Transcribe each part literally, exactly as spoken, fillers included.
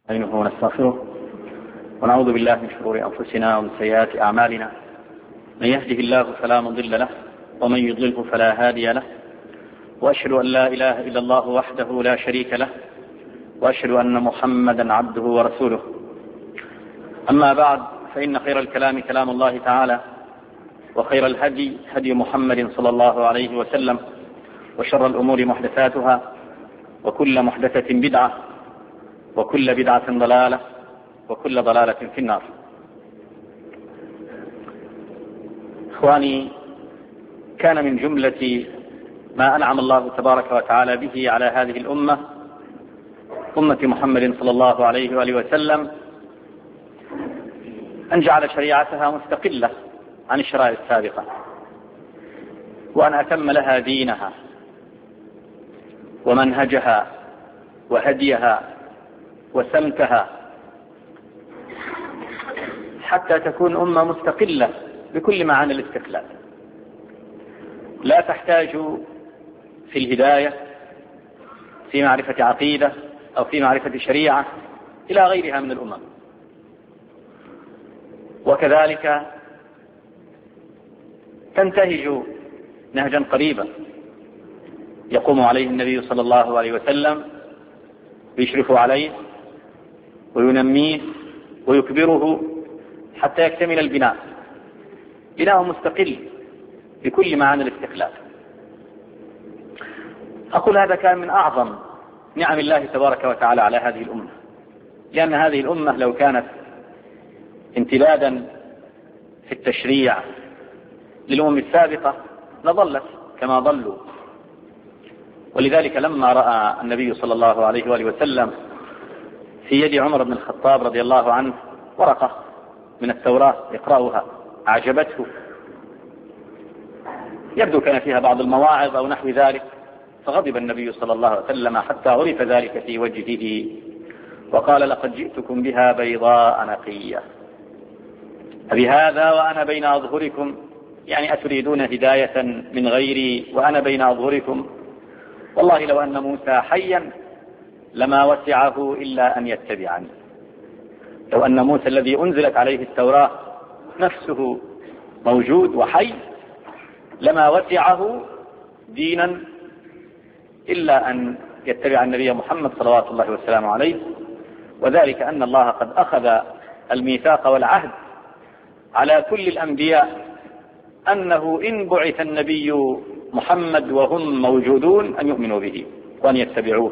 نستعينه ونستغفره ونعوذ بالله من شرور أنفسنا ومن سيئات أعمالنا. من يهده الله فلا مضل له ومن يضلله فلا هادي له، وأشهد أن لا إله إلا الله وحده لا شريك له، وأشهد أن محمدا عبده ورسوله. أما بعد، فإن خير الكلام كلام الله تعالى، وخير الهدي هدي محمد صلى الله عليه وسلم، وشر الأمور محدثاتها، وكل محدثة بدعة، وكل بدعة ضلالة، وكل ضلالة في النار. إخواني، كان من جملة ما أنعم الله تبارك وتعالى به على هذه الأمة، أمة محمد صلى الله عليه وآله وسلم، أن جعل شريعتها مستقلة عن الشرائع السابقة، وأن أتم لها دينها ومنهجها وهديها وسمتها، حتى تكون أمة مستقلة بكل معاني الاستقلال، لا تحتاج في الهداية في معرفة عقيدة أو في معرفة شريعة إلى غيرها من الأمم. وكذلك تنتهج نهجا قريبا يقوم عليه النبي صلى الله عليه وسلم، ويشرف عليه وينميه ويكبره حتى يكتمل البناء، بناء مستقل بكل معاني الاستقلال. أقول هذا كان من أعظم نعم الله تبارك وتعالى على هذه الأمة، لأن هذه الأمة لو كانت امتدادا في التشريع للأمم السابقة لضلت كما ضلوا. ولذلك لما رأى النبي صلى الله عليه وآله وسلم في يد عمر بن الخطاب رضي الله عنه ورقة من التوراة يقرأها أعجبته، يبدو كان فيها بعض المواعظ أو نحو ذلك، فغضب النبي صلى الله عليه وسلم حتى عرف ذلك في وجهه، وقال: لقد جئتكم بها بيضاء نقية، أبهذا وأنا بين أظهركم، يعني أتريدون هداية من غيري وأنا بين أظهركم؟ والله لو أن موسى حيا لما وسعه إلا أن يتبعني. لو أن موسى الذي أنزلت عليه التوراة نفسه موجود وحي لما وسعه دينا إلا أن يتبع النبي محمد صلوات الله وسلامه عليه. وذلك أن الله قد أخذ الميثاق والعهد على كل الأنبياء أنه إن بعث النبي محمد وهم موجودون أن يؤمنوا به وأن يتبعوه.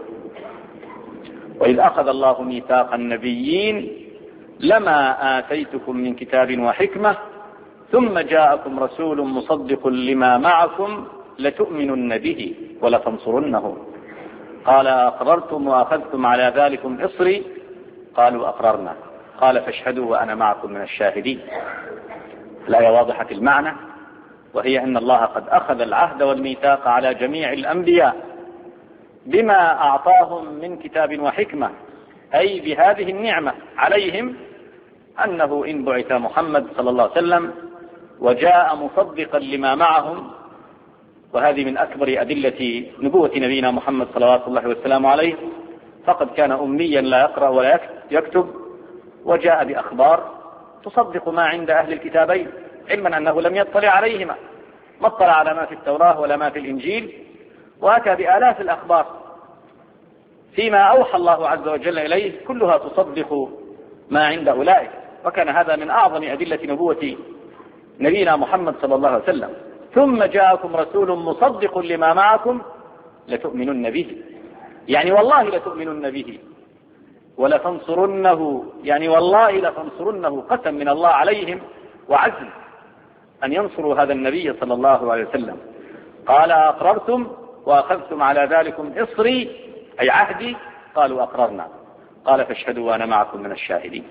وإذ أخذ الله ميثاق النبيين لما آتيتكم من كتاب وحكمة ثم جاءكم رسول مصدق لما معكم لتؤمنن به ولتنصرنه، قال: أقررتم وأخذتم على ذلكم إصري؟ قالوا: أقررنا. قال: فاشهدوا وأنا معكم من الشاهدين. الآية واضحة المعنى، وهي أن الله قد أخذ العهد والميثاق على جميع الأنبياء بما أعطاهم من كتاب وحكمة، أي بهذه النعمة عليهم أنه إن بعث محمد صلى الله عليه وسلم وجاء مصدقا لما معهم، وهذه من أكبر أدلة نبوة نبينا محمد صلوات الله وسلامه عليه، فقد كان أميا لا يقرأ ولا يكتب، وجاء بأخبار تصدق ما عند أهل الكتابين، علما أنه لم يطلع عليهما، ما اطلع على ما في التوراة ولا ما في الإنجيل، وأتى بآلاف الأخبار فيما أوحى الله عز وجل إليه كلها تصدق ما عند أولئك. وكان هذا من أعظم أدلة نبوة نبينا محمد صلى الله عليه وسلم. ثم جاءكم رسول مصدق لما معكم لتؤمنن به، يعني والله لتؤمنن به، ولتنصرنه، يعني والله لتنصرنه، قسم من الله عليهم وعزم أن ينصروا هذا النبي صلى الله عليه وسلم. قال: أقررتم وأخذتم على ذلكم إصري، أي عهدي؟ قالوا: أقررنا. قال: فاشهدوا وأنا معكم من الشاهدين.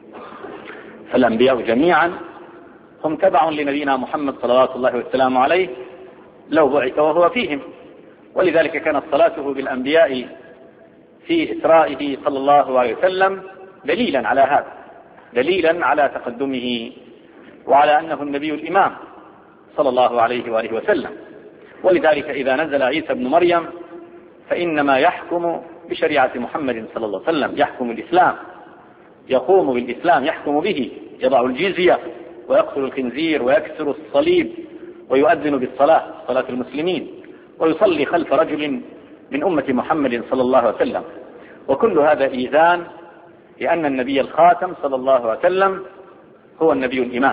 فالأنبياء جميعا هم تبع لنبينا محمد صلوات الله وسلامه عليه لو بعث وهو فيهم. ولذلك كانت صلاته بالأنبياء في إسرائه صلى الله عليه وسلم دليلا على هذا، دليلا على تقدمه وعلى أنه النبي الإمام صلى الله عليه وآله وسلم. ولذلك إذا نزل عيسى بن مريم فإنما يحكم بشريعة محمد صلى الله عليه وسلم، يحكم الإسلام، يقوم بالإسلام، يحكم به، يضع الجزية ويقتل الخنزير ويكسر الصليب ويؤذن بالصلاة، صلاة المسلمين، ويصلي خلف رجل من أمة محمد صلى الله عليه وسلم. وكل هذا إيذان لأن النبي الخاتم صلى الله عليه وسلم هو النبي الإمام.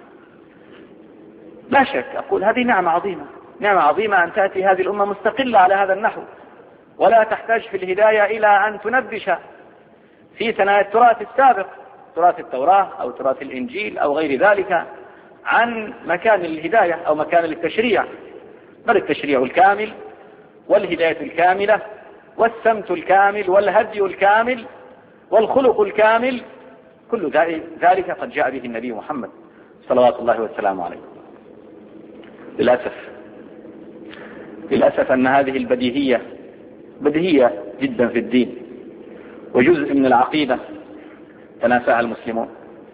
لا شك، أقول هذه نعمة عظيمة، نعمة عظيمة أن تأتي هذه الأمة مستقلة على هذا النحو، ولا تحتاج في الهداية إلى أن تنبش في ثنايا التراث السابق، تراث التوراة أو تراث الإنجيل أو غير ذلك، عن مكان الهداية أو مكان التشريع، بل التشريع الكامل والهداية الكاملة والسمت الكامل والهدي الكامل والخلق الكامل، كل ذلك قد جاء به النبي محمد صلوات الله والسلام عليه. للأسف للأسف أن هذه البديهية بديهية جدا في الدين وجزء من العقيدة تناساها المسلمون،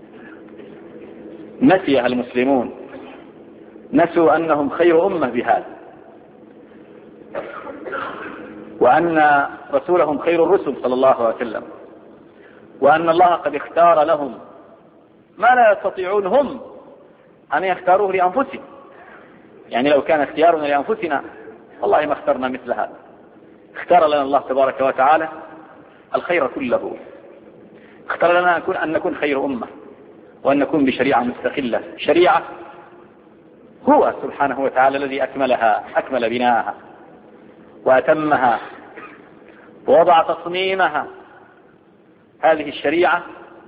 نسيها المسلمون، نسوا أنهم خير أمة بهذا، وأن رسولهم خير الرسل صلى الله عليه وسلم، وأن الله قد اختار لهم ما لا يستطيعون هم أن يختاروه لأنفسهم. يعني لو كان اختيارنا لأنفسنا والله ما اخترنا مثل هذا. اختار لنا الله تبارك وتعالى الخير كله، اختار لنا أن نكون, أن نكون خير أمة، وأن نكون بشريعة مستقلة، شريعة هو سبحانه وتعالى الذي أكملها، أكمل بناءها وأتمها ووضع تصميمها. هذه الشريعة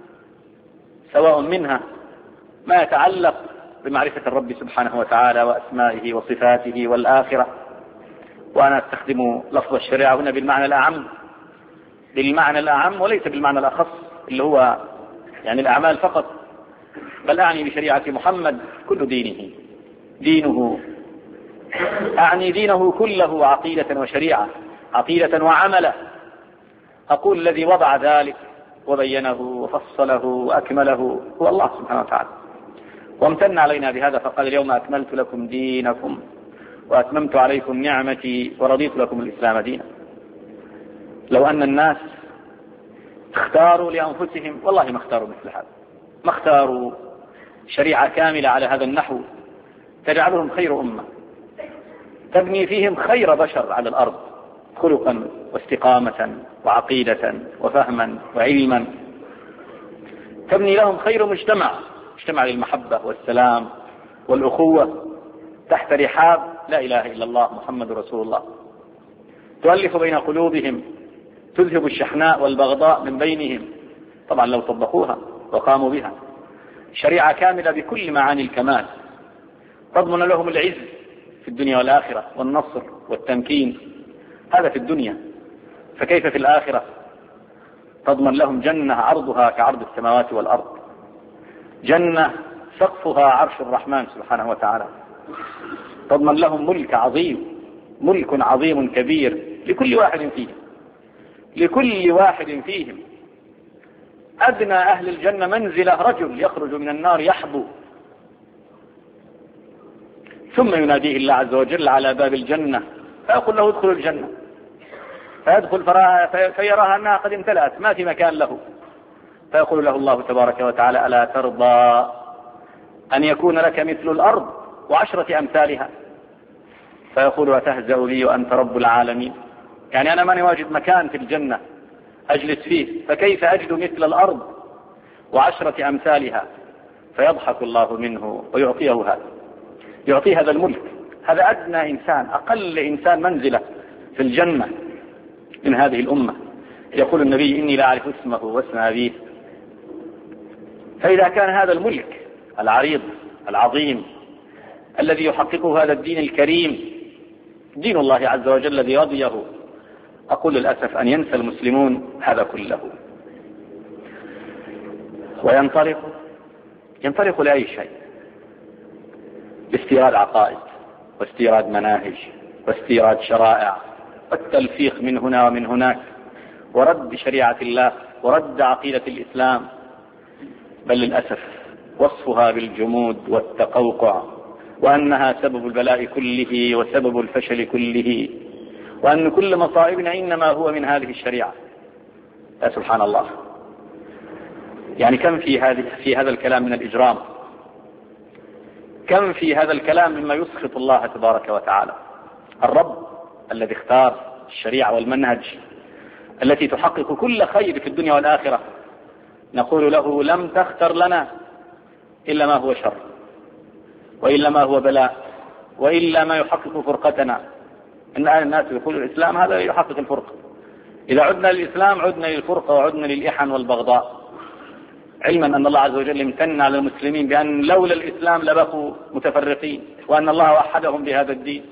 سواء منها ما يتعلق بمعرفة الرب سبحانه وتعالى وأسمائه وصفاته والآخرة، وأنا أستخدم لفظ الشريعة هنا بالمعنى الأعم، بالمعنى الأعم وليس بالمعنى الأخص اللي هو يعني الأعمال فقط، بل أعني بشريعة محمد كل دينه، دينه أعني دينه كله عقيدة وشريعة، عقيدة وعملا. أقول الذي وضع ذلك وبينه وفصله وأكمله هو الله سبحانه وتعالى، وامتن علينا بهذا فقال اليوم أكملت لكم دينكم وأتممت عليكم نعمتي ورضيت لكم الإسلام دينا. لو أن الناس اختاروا لأنفسهم والله ما اختاروا مثل هذا، ما اختاروا شريعة كاملة على هذا النحو تجعلهم خير أمة، تبني فيهم خير بشر على الأرض خلقا واستقامة وعقيدة وفهما وعلما، تبني لهم خير مجتمع، مجتمع للمحبة والسلام والأخوة تحت رحاب لا إله إلا الله محمد رسول الله، تؤلف بين قلوبهم، تذهب الشحناء والبغضاء من بينهم. طبعا لو طبقوها وقاموا بها، شريعة كاملة بكل معاني الكمال، تضمن لهم العز في الدنيا والآخرة والنصر والتمكين، هذا في الدنيا، فكيف في الآخرة؟ تضمن لهم جنة عرضها كعرض السماوات والأرض، جنة سقفها عرش الرحمن سبحانه وتعالى، تضمن لهم ملك عظيم، ملك عظيم كبير لكل واحد فيهم، لكل واحد فيهم. أدنى أهل الجنة منزلة رجل يخرج من النار يحبو، ثم يناديه الله عز وجل على باب الجنة فيقول له ادخل الجنة، فيدخل فيراها أنها قد امتلأت ما في مكان له، فيقول له الله تبارك وتعالى ألا ترضى أن يكون لك مثل الأرض وعشرة أمثالها؟ فيقول أتهزأ بي وأنت رب العالمين، يعني أنا ماني واجد مكان في الجنة أجلس فيه، فكيف أجد مثل الأرض وعشرة أمثالها؟ فيضحك الله منه ويعطيه هذا، يعطيه هذا الملك. هذا أدنى إنسان، أقل إنسان منزلة في الجنة من هذه الأمة. يقول النبي إني لا أعرف اسمه واسم أبيه. فإذا كان هذا الملك العريض العظيم الذي يحققه هذا الدين الكريم، دين الله عز وجل الذي رضيه، أقول للأسف أن ينسى المسلمون هذا كله وينطلق ينطلق لأي شيء، باستيراد عقائد واستيراد مناهج واستيراد شرائع والتلفيق من هنا ومن هناك، ورد شريعة الله ورد عقيدة الإسلام، بل للأسف وصفها بالجمود والتقوقع، وأنها سبب البلاء كله وسبب الفشل كله، وأن كل مصائبنا إنما هو من هذه الشريعة. يا سبحان الله، يعني كم في هذه في هذا الكلام من الإجرام، كم في هذا الكلام مما يسخط الله تبارك وتعالى. الرب الذي اختار الشريعة والمنهج التي تحقق كل خير في الدنيا والآخرة، نقول له لم تختر لنا إلا ما هو شر، وإلا ما هو بلاء، وإلا ما يحقق فرقتنا. إن الناس يقول الإسلام هذا يحقق الفرقة، إذا عدنا للإسلام عدنا للفرقة وعدنا للإحن والبغضاء، علما أن الله عز وجل امتن على المسلمين بأن لولا الإسلام لبقوا متفرقين، وأن الله وحدهم بهذا الدين،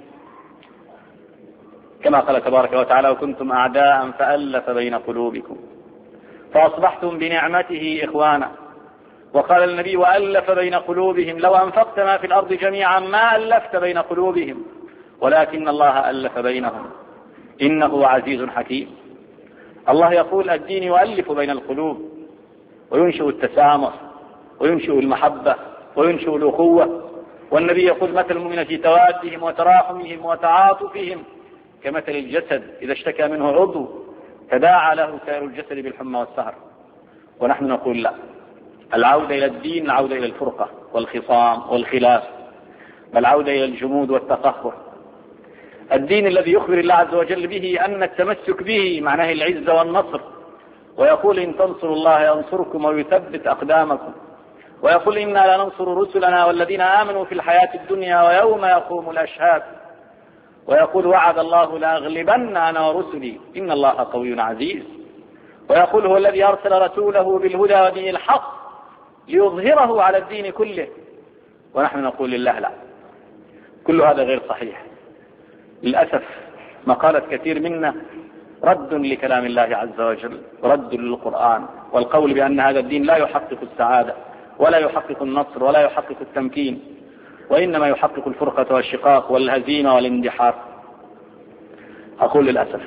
كما قال تبارك وتعالى: وكنتم أعداء فألف بين قلوبكم فأصبحتم بنعمته إخوانا. وقال النبي: وألف بين قلوبهم لو أنفقت ما في الأرض جميعا ما ألفت بين قلوبهم ولكن الله ألف بينهم إنه عزيز حكيم. الله يقول الدين يؤلف بين القلوب وينشئ التسامح وينشئ المحبة وينشئ الأخوة. والنبي يقول: مثل المؤمن في توادهم وتراحمهم وتعاطفهم كمثل الجسد إذا اشتكى منه عضو تداعى له سائر الجسد بالحمى والسهر. ونحن نقول لا، العودة إلى الدين العودة إلى الفرقة والخصام والخلاف، بل العودة إلى الجمود والتقهر. الدين الذي يخبر الله عز وجل به أن التمسك به معناه العزة والنصر، ويقول: إن تنصروا الله ينصركم ويثبت أقدامكم، ويقول: إنا لننصر رسلنا والذين آمنوا في الحياة الدنيا ويوم يقوم الأشهاد، ويقول: وعد الله لأغلبن أنا ورسلي إن الله قوي عزيز، ويقول: هو الذي أرسل رسوله بالهدى ودين الحق ليظهره على الدين كله. ونحن نقول لله لا، كل هذا غير صحيح. للأسف مقالة كثير منا رد لكلام الله عز وجل، رد للقرآن، والقول بأن هذا الدين لا يحقق السعادة ولا يحقق النصر ولا يحقق التمكين، وإنما يحقق الفرقة والشقاق والهزيمة والاندحار. أقول للأسف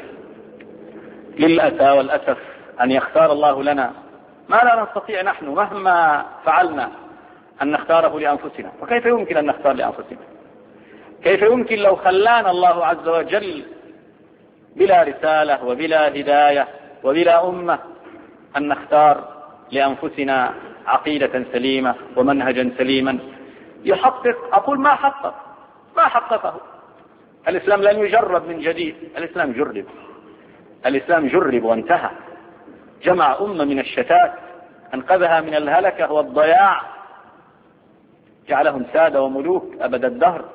للأسى والأسف أن يختار الله لنا ما لا نستطيع نحن مهما فعلنا أن نختاره لأنفسنا. وكيف يمكن أن نختار لأنفسنا؟ كيف يمكن لو خلانا الله عز وجل بلا رسالة وبلا هداية وبلا أمة أن نختار لأنفسنا عقيدة سليمة ومنهجا سليما يحقق؟ أقول ما حقق ما حققه. الإسلام لن يجرب من جديد، الإسلام جرب، الإسلام جرب وانتهى، جمع أمة من الشتات، أنقذها من الهلكة والضياع، جعلهم سادة وملوك أبد الدهر.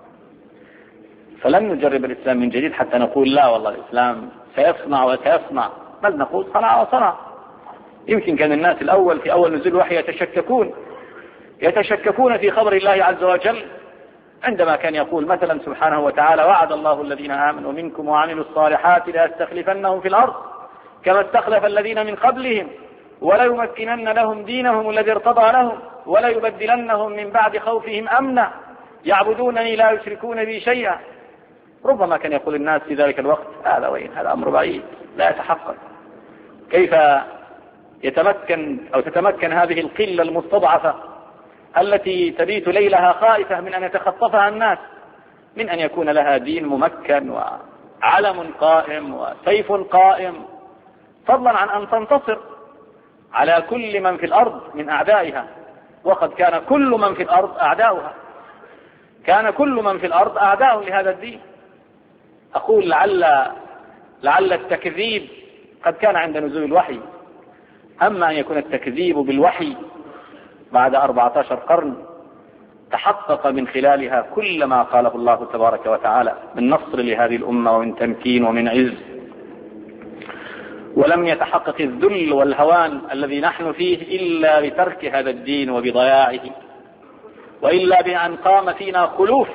فلن نجرب الإسلام من جديد حتى نقول لا والله الإسلام سيصنع وسيصنع، بل نقول صنع وصنع. يمكن كان الناس الأول في أول نزول الوحي يتشككون يتشككون في خبر الله عز وجل، عندما كان يقول مثلا سبحانه وتعالى: وعد الله الذين آمنوا منكم وعملوا الصالحات ليستخلفنهم في الأرض كما استخلف الذين من قبلهم وليمكنن لهم دينهم الذي ارتضى لهم وليبدلنهم من بعد خوفهم أمنا يعبدونني لا يشركون بي شيئا. ربما كان يقول الناس في ذلك الوقت: هذا وين، هذا أمر بعيد لا يتحقق. كيف يتمكن أو تتمكن هذه القلة المستضعفة التي تبيت ليلها خائفة من أن يتخطفها الناس من أن يكون لها دين ممكن وعلم قائم وسيف قائم، فضلا عن أن تنتصر على كل من في الأرض من أعدائها؟ وقد كان كل من في الأرض أعداؤها، كان كل من في الأرض أعداء لهذا الدين. أقول لعل لعل التكذيب قد كان عند نزول الوحي، أما أن يكون التكذيب بالوحي بعد أربعة عشر قرن تحقق من خلالها كل ما قاله الله تبارك وتعالى من نصر لهذه الأمة ومن تمكين ومن عز، ولم يتحقق الذل والهوان الذي نحن فيه إلا بترك هذا الدين وبضياعه، وإلا بأن قام فينا خلوف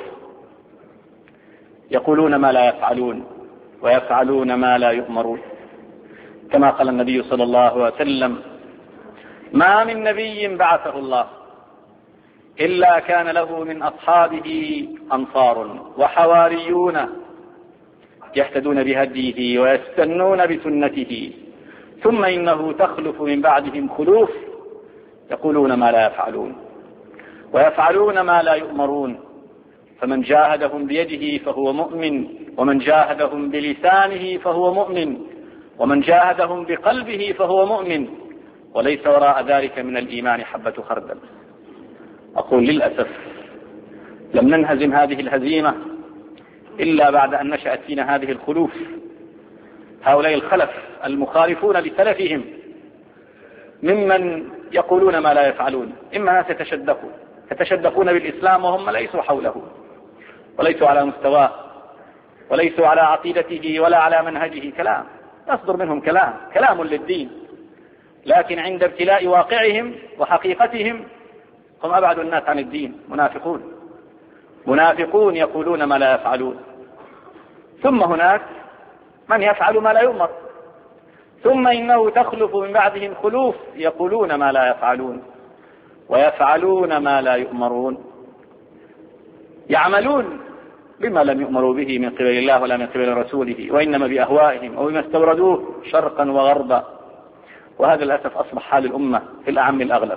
يقولون ما لا يفعلون ويفعلون ما لا يؤمرون. كما قال النبي صلى الله عليه وسلم: ما من نبي بعثه الله إلا كان له من أصحابه أنصار وحواريون يهتدون بهديه ويستنون بسنته، ثم إنه تخلف من بعدهم خلوف يقولون ما لا يفعلون ويفعلون ما لا يؤمرون، فمن جاهدهم بيده فهو مؤمن، ومن جاهدهم بلسانه فهو مؤمن، ومن جاهدهم بقلبه فهو مؤمن، وليس وراء ذلك من الإيمان حبة خردل. أقول للأسف لم ننهزم هذه الهزيمة إلا بعد أن نشأت فينا هذه الخلوف، هؤلاء الخلف المخالفون لسلفهم، ممن يقولون ما لا يفعلون. إما ناس يتشدقون يتشدقون بالإسلام وهم ليسوا حوله وليسوا على مستواه وليسوا على عقيدته ولا على منهجه. كلام يصدر منهم كلام كلام للدين، لكن عند ابتلاء واقعهم وحقيقتهم هم أبعد الناس عن الدين. منافقون منافقون يقولون ما لا يفعلون. ثم هناك من يفعل ما لا يؤمر، ثم إنه تخلف من بعدهم خلوف يقولون ما لا يفعلون ويفعلون ما لا يؤمرون، يعملون بما لم يؤمروا به من قبل الله ولا من قبل رسوله، وإنما بأهوائهم أو بما استوردوه شرقا وغربا. وهذا للأسف أصبح حال الأمة في الأعم الأغلب،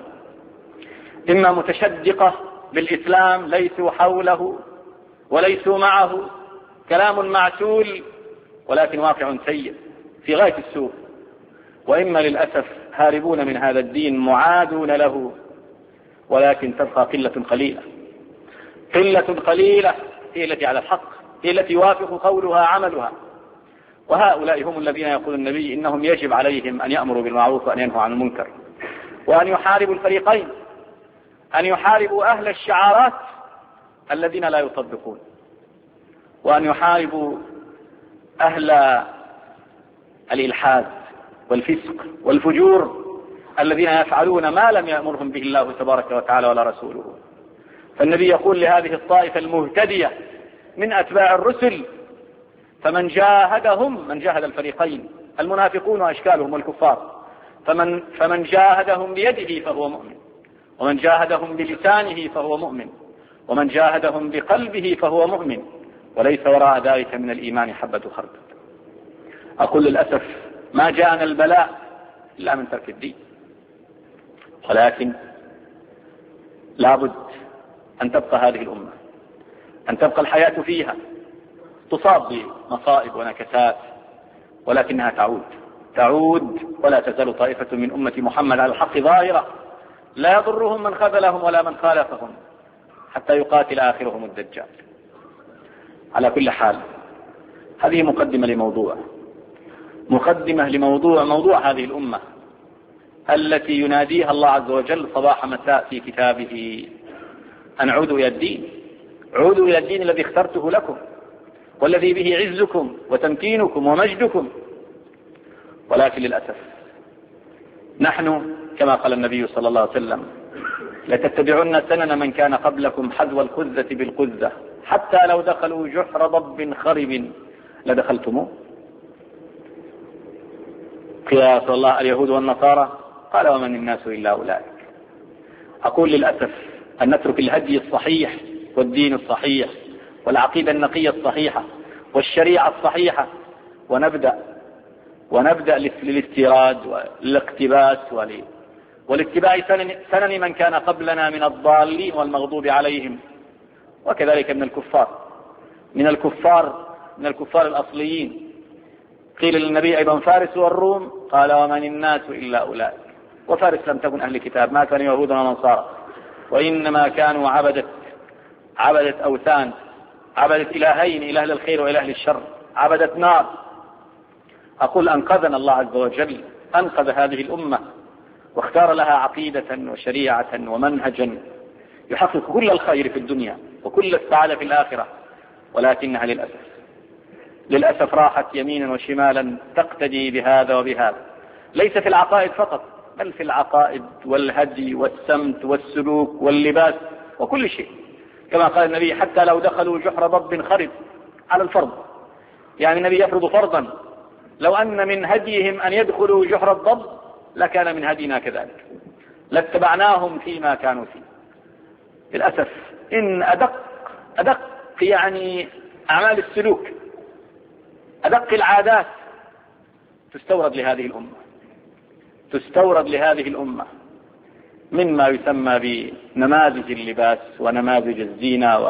إما متشدقة بالإسلام ليسوا حوله وليسوا معه، كلام معسول ولكن واقع سيء في غاية السوء، وإما للأسف هاربون من هذا الدين معادون له، ولكن تبقى قلة قليلة قلة قليلة هي التي على الحق، هي التي يوافق قولها عملها. وهؤلاء هم الذين يقول النبي إنهم يجب عليهم أن يأمروا بالمعروف وأن ينهوا عن المنكر، وأن يحاربوا الفريقين، أن يحاربوا أهل الشعارات الذين لا يطبقون، وأن يحاربوا أهل الإلحاد والفسق والفجور الذين يفعلون ما لم يأمرهم به الله تبارك وتعالى ولا رسوله. فالنبي يقول لهذه الطائفة المهتدية من أتباع الرسل: فمن جاهدهم، من جاهد الفريقين المنافقون وأشكالهم والكفار، فمن, فمن جاهدهم بيده فهو مؤمن، ومن جاهدهم بلسانه فهو مؤمن، ومن جاهدهم بقلبه فهو مؤمن، وليس وراء ذلك من الإيمان حبة خردل. أقول للأسف ما جاءنا البلاء إلا من ترك الدين، ولكن لابد أن تبقى هذه الأمة، أن تبقى الحياة فيها، تصاب بمصائب ونكسات، ولكنها تعود تعود ولا تزال طائفة من أمة محمد على الحق ظاهرة، لا يضرهم من خذلهم ولا من خالفهم حتى يقاتل آخرهم الدجال. على كل حال، هذه مقدمة لموضوع مقدمة لموضوع موضوع هذه الأمة التي يناديها الله عز وجل صباح مساء في كتابه أن عودوا إلى الدين، عودوا إلى الدين الذي اخترته لكم والذي به عزكم وتمكينكم ومجدكم. ولكن للأسف نحن كما قال النبي صلى الله عليه وسلم: لتتبعن سنن من كان قبلكم حذو القذة بالقذة حتى لو دخلوا جحر ضب خرب لدخلتموه. قيل يا رسول الله اليهود والنصارى؟ قال: ومن الناس إلا أولئك. أقول للأسف أن نترك الهدي الصحيح والدين الصحيح والعقيدة النقية الصحيحة والشريعة الصحيحة ونبدأ ونبدأ للاستيراد والاقتباس والاتباع سنن من كان قبلنا من الضالين والمغضوب عليهم، وكذلك من الكفار من الكفار من الكفار الأصليين. قيل للنبي أيضا: فارس والروم؟ قال: ومن الناس إلا أولئك. وفارس لم تكن أهل كتاب، ما كانوا يهودا ونصارى، وإنما كانوا عبدة عبدة أوثان، عبدة إلهين، إله للخير وإله للشر، عبدة نار. أقول أنقذنا الله عز وجل، أنقذ هذه الأمة واختار لها عقيدة وشريعة ومنهجا يحقق كل الخير في الدنيا وكل السعادة في الآخرة، ولكنها للأسف للأسف راحت يمينا وشمالا تقتدي بهذا وبهذا، ليس في العقائد فقط بل في العقائد والهدي والسمت والسلوك واللباس وكل شيء. كما قال النبي: حتى لو دخلوا جحر ضب خرب، على الفرض، يعني النبي يفرض فرضا: لو أن من هديهم أن يدخلوا جحر الضب لكان من هدينا كذلك، لاتبعناهم فيما كانوا فيه. للأسف إن أدق أدق يعني أعمال السلوك، أدق العادات تستورد لهذه الأمة تستورد لهذه الأمة مما يسمى بنماذج اللباس ونماذج الزينة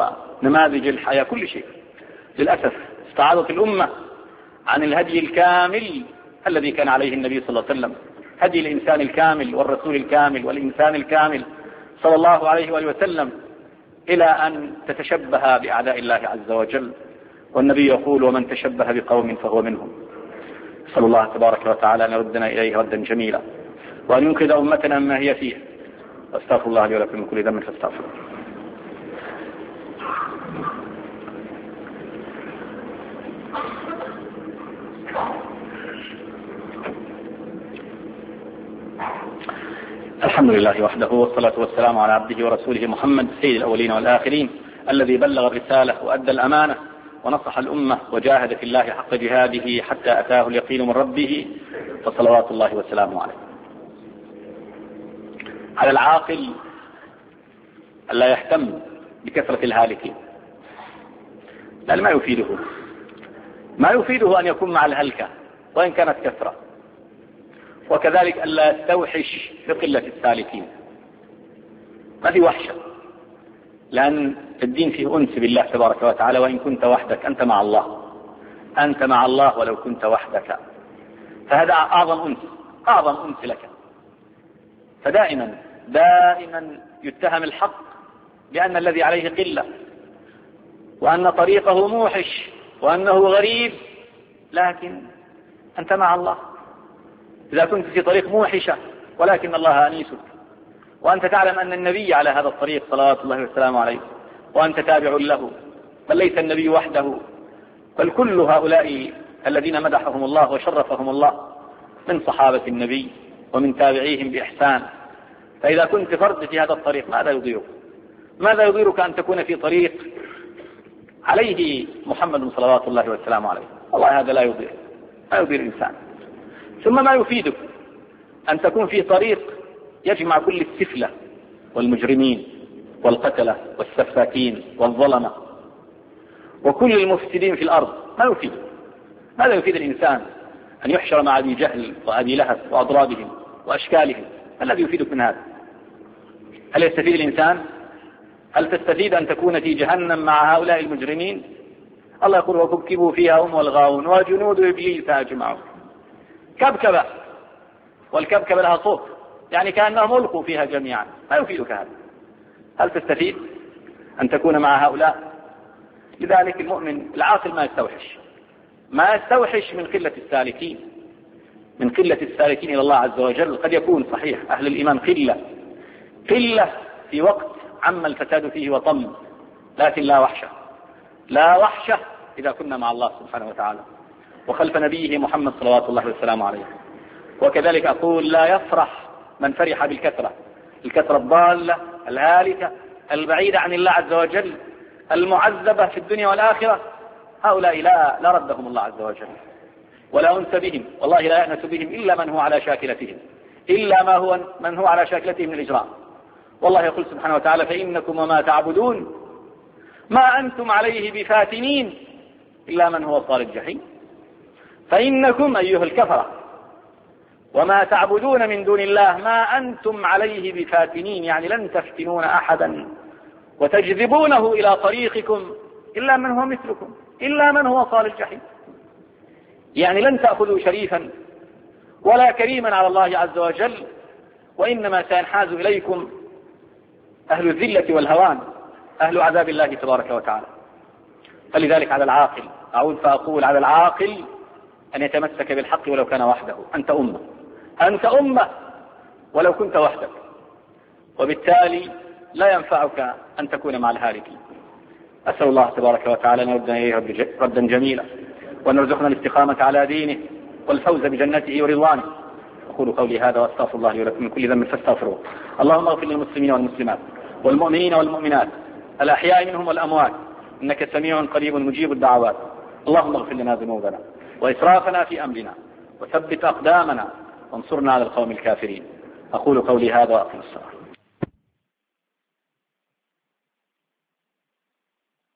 نماذج الحياة، كل شيء. للأسف استعاضت الأمة عن الهدي الكامل الذي كان عليه النبي صلى الله عليه وسلم، هدي الإنسان الكامل والرسول الكامل والإنسان الكامل صلى الله عليه وآله وسلم، إلى أن تتشبه بأعداء الله عز وجل. والنبي يقول: ومن تشبه بقوم فهو منهم. صلى الله تبارك وتعالى أن يردنا إليه ردا جميلا، وأن ينقذ أمتنا مما هي فيه. واستغفر الله لي ولكم من كل ذنب فاستغفروه. الحمد لله وحده، والصلاة والسلام على عبده ورسوله محمد سيد الأولين والآخرين، الذي بلغ الرسالة وأدى الأمانة ونصح الأمة وجاهد في الله حق جهاده حتى أتاه اليقين من ربه، فصلوات الله وسلامه عليه. على العاقل ألا يهتم بكثرة الهالكين، لأن ما يفيده ما يفيده أن يكون مع الهلكة وإن كانت كثرة، وكذلك ألا يستوحش بقلة السالكين. ما في وحشة، لأن الدين فيه أنس بالله تبارك وتعالى. وإن كنت وحدك أنت مع الله، أنت مع الله ولو كنت وحدك، فهذا أعظم أنس، أعظم أنس لك. فدائما دائما يتهم الحق بأن الذي عليه قلة، وأن طريقه موحش، وأنه غريب، لكن أنت مع الله. إذا كنت في طريق موحشة ولكن الله أنيسك، وأنت تعلم أن النبي على هذا الطريق صلوات الله والسلام عليه، وأنت تابع له، بل ليس النبي وحده، بل كل هؤلاء الذين مدحهم الله وشرفهم الله من صحابة النبي ومن تابعيهم بإحسان. فإذا كنت فرد في هذا الطريق ماذا يضيرك؟ ماذا يضيرك أن تكون في طريق عليه محمد صلوات الله والسلام عليه؟ والله هذا لا يضير، لا يضير إنسان. ثم ما يفيدك أن تكون في طريق يجمع كل السفلة والمجرمين والقتلة والسفاكين والظلمة وكل المفسدين في الأرض. ما يفيد. ماذا يفيد الإنسان أن يحشر مع أبي جهل وأبي لهب وأضرابهم وأشكالهم؟ ما الذي يفيدك من هذا؟ هل يستفيد الإنسان؟ هل تستفيد أن تكون في جهنم مع هؤلاء المجرمين؟ الله يقول: وكبكبوا فيها هم والغاوون وجنود إبليس أجمعون. كبكبة، والكبكبة لها صوت، يعني كأنهم ألقوا فيها جميعا. ما يفيدك هذا. هل تستفيد أن تكون مع هؤلاء؟ لذلك المؤمن العاقل ما يستوحش ما يستوحش من قلة السالكين، من قلة السالكين إلى الله عز وجل. قد يكون صحيح أهل الإيمان قلة قلة في وقت عم الفساد فيه وطم، لكن لا وحشة لا وحشة إذا كنا مع الله سبحانه وتعالى وخلف نبيه محمد صلوات الله والسلام عليه. وكذلك أقول: لا يفرح من فرح بالكثرة، الكثرة الضالة الهالكة البعيدة عن الله عز وجل المعذبة في الدنيا والآخرة. هؤلاء لا لا ردهم الله عز وجل ولا أنس بهم، والله لا يأنس بهم إلا من هو على شاكلتهم، إلا ما هو من هو على شاكلتهم من الإجرام. والله يقول سبحانه وتعالى: فإنكم وما تعبدون ما أنتم عليه بفاتنين إلا من هو صال الجحيم. فإنكم أيها الكفرة وما تعبدون من دون الله ما أنتم عليه بفاتنين، يعني لن تفتنون أحدا وتجذبونه إلى طريقكم إلا من هو مثلكم، إلا من هو صال الجحيم. يعني لن تأخذوا شريفا ولا كريما على الله عز وجل، وإنما سينحاز إليكم أهل الذلة والهوان، أهل عذاب الله تبارك وتعالى. فلذلك على العاقل، أعود فأقول: على العاقل أن يتمسك بالحق ولو كان وحده. أنت أمة أنت أمة ولو كنت وحدك، وبالتالي لا ينفعك أن تكون مع الهالكين. أسأل الله تبارك وتعالى أن يردنا إليه ردا جميلا، وأن يرزقنا الاستقامة على دينه والفوز بجنته ورضوانه. أقول قولي هذا وأستغفر الله لي ولكم من كل ذنب فاستغفروه. اللهم اغفر للمسلمين والمسلمات والمؤمنين والمؤمنات الأحياء منهم والأموات، إنك سميع قريب مجيب الدعوات. اللهم اغفر لنا ذنوبنا وإسرافنا في أمرنا وثبت أقدامنا وانصرنا على القوم الكافرين. أقول قولي هذا وأقم الصلاة.